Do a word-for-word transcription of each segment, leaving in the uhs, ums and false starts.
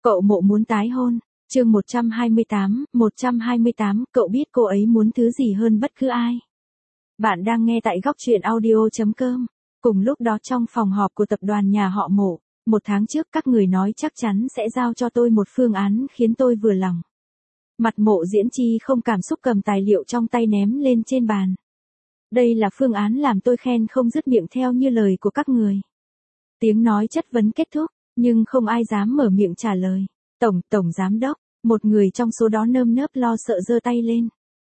Cậu Mộ muốn tái hôn. Chương một trăm hai mươi tám, một trăm hai mươi tám, cậu biết cô ấy muốn thứ gì hơn bất cứ ai. Bạn đang nghe tại góc truyện audio chấm com. Cùng lúc đó trong phòng họp của tập đoàn nhà họ Mộ, một tháng trước các người nói chắc chắn sẽ giao cho tôi một phương án khiến tôi vừa lòng. Mặt Mộ Diễn Chi không cảm xúc cầm tài liệu trong tay ném lên trên bàn. Đây là phương án làm tôi khen không dứt miệng theo như lời của các người. Tiếng nói chất vấn kết thúc, nhưng không ai dám mở miệng trả lời. Tổng, tổng giám đốc, một người trong số đó nơm nớp lo sợ giơ tay lên.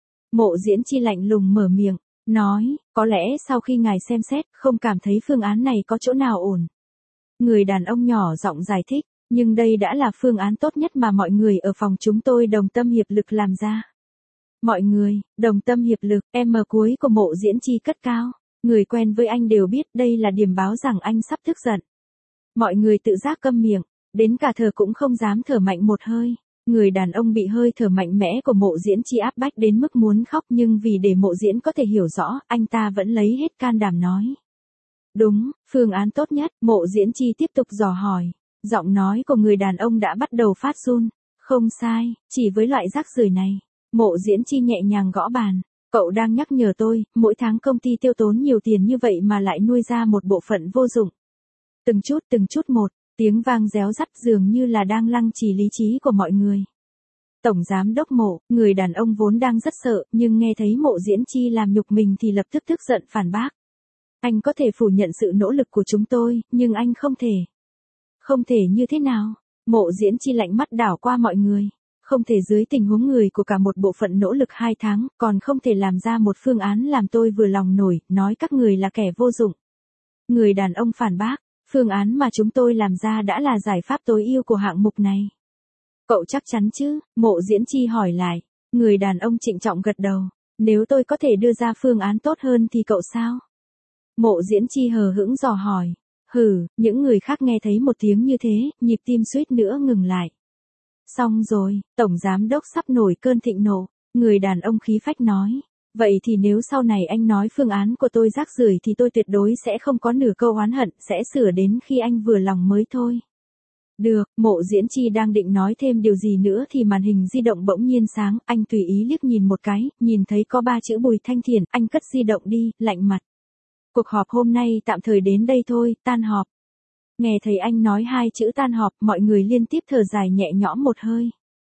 Mộ Diễn Chi lạnh lùng mở miệng, nói, có lẽ sau khi ngài xem xét, không cảm thấy phương án này có chỗ nào ổn. Người đàn ông nhỏ giọng giải thích, nhưng đây đã là phương án tốt nhất mà mọi người ở phòng chúng tôi đồng tâm hiệp lực làm ra. Mọi người, đồng tâm hiệp lực, em cuối của Mộ Diễn Chi cất cao. Người quen với anh đều biết đây là điểm báo rằng anh sắp tức giận. Mọi người tự giác câm miệng, đến cả thở cũng không dám thở mạnh một hơi. Người đàn ông bị hơi thở mạnh mẽ của Mộ Diễn Chi áp bách đến mức muốn khóc, nhưng vì để Mộ Diễn có thể hiểu rõ, anh ta vẫn lấy hết can đảm nói. Đúng, phương án tốt nhất. Mộ Diễn Chi tiếp tục dò hỏi. Giọng nói của người đàn ông đã bắt đầu phát run. Không sai, chỉ với loại rác rưởi này. Mộ Diễn Chi nhẹ nhàng gõ bàn. Cậu đang nhắc nhở tôi, mỗi tháng công ty tiêu tốn nhiều tiền như vậy mà lại nuôi ra một bộ phận vô dụng. Từng chút từng chút một, tiếng vang réo rắt dường như là đang lăng trì lý trí của mọi người. Tổng giám đốc Mộ, người đàn ông vốn đang rất sợ, nhưng nghe thấy Mộ Diễn Chi làm nhục mình thì lập tức tức giận phản bác. Anh có thể phủ nhận sự nỗ lực của chúng tôi, nhưng anh không thể. Không thể như thế nào? Mộ Diễn Chi lạnh mắt đảo qua mọi người. Không thể dưới tình huống người của cả một bộ phận nỗ lực hai tháng, còn không thể làm ra một phương án làm tôi vừa lòng nổi, nói các người là kẻ vô dụng. Người đàn ông phản bác, phương án mà chúng tôi làm ra đã là giải pháp tối ưu của hạng mục này. Cậu chắc chắn chứ? Mộ Diễn Chi hỏi lại. Người đàn ông trịnh trọng gật đầu. Nếu tôi có thể đưa ra phương án tốt hơn thì cậu sao? Mộ Diễn Chi hờ hững dò hỏi. Hừ, những người khác nghe thấy một tiếng như thế, nhịp tim suýt nữa ngừng lại. Xong rồi, tổng giám đốc sắp nổi cơn thịnh nộ. Người đàn ông khí phách nói. Vậy thì nếu sau này anh nói phương án của tôi rác rưởi thì tôi tuyệt đối sẽ không có nửa câu oán hận, sẽ sửa đến khi anh vừa lòng mới thôi. Được, Mộ Diễn Chi đang định nói thêm điều gì nữa thì màn hình di động bỗng nhiên sáng, anh tùy ý liếc nhìn một cái, nhìn thấy có ba chữ Bùi Thanh Thiền, anh cất di động đi, lạnh mặt. Cuộc họp hôm nay tạm thời đến đây thôi, tan họp. Nghe thấy anh nói hai chữ tan họp, mọi người liên tiếp thở dài nhẹ nhõm một hơi.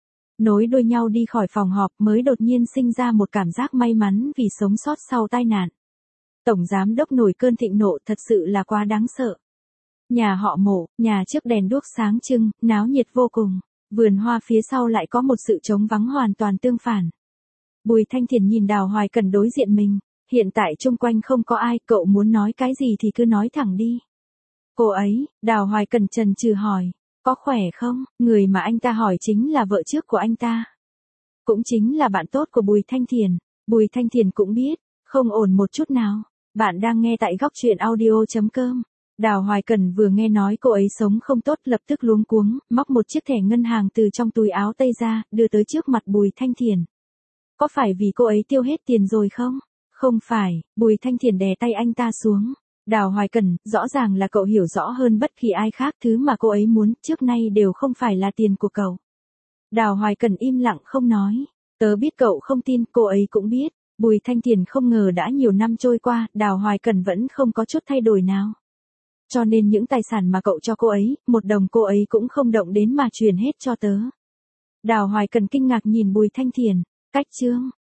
Nối đuôi nhau đi khỏi phòng họp mới đột nhiên sinh ra một cảm giác may mắn vì sống sót sau tai nạn. Tổng giám đốc nổi cơn thịnh nộ thật sự là quá đáng sợ. Nhà họ Mộ, nhà trước đèn đuốc sáng trưng, náo nhiệt vô cùng. Vườn hoa phía sau lại có một sự trống vắng hoàn toàn tương phản. Bùi Thanh Thiền nhìn Đào Hoài Cần đối diện mình. Hiện tại chung quanh không có ai, cậu muốn nói cái gì thì cứ nói thẳng đi. Cô ấy, Đào Hoài Cần chần chừ hỏi. Có khỏe không? Người mà anh ta hỏi chính là vợ trước của anh ta. Cũng chính là bạn tốt của Bùi Thanh Thiền. Bùi Thanh Thiền cũng biết, không ổn một chút nào. Bạn đang nghe tại góc truyện audio chấm com. Đào Hoài Cần vừa nghe nói cô ấy sống không tốt lập tức luống cuống, móc một chiếc thẻ ngân hàng từ trong túi áo tây ra, đưa tới trước mặt Bùi Thanh Thiền. Có phải vì cô ấy tiêu hết tiền rồi không? Không phải, Bùi Thanh Thiền đè tay anh ta xuống. Đào Hoài Cần, rõ ràng là cậu hiểu rõ hơn bất kỳ ai khác thứ mà cô ấy muốn, trước nay đều không phải là tiền của cậu. Đào Hoài Cần im lặng không nói. Tớ biết cậu không tin, cô ấy cũng biết. Bùi Thanh Thiền không ngờ đã nhiều năm trôi qua, Đào Hoài Cần vẫn không có chút thay đổi nào. Cho nên những tài sản mà cậu cho cô ấy, một đồng cô ấy cũng không động đến mà truyền hết cho tớ. Đào Hoài Cần kinh ngạc nhìn Bùi Thanh Thiền. Cách chương,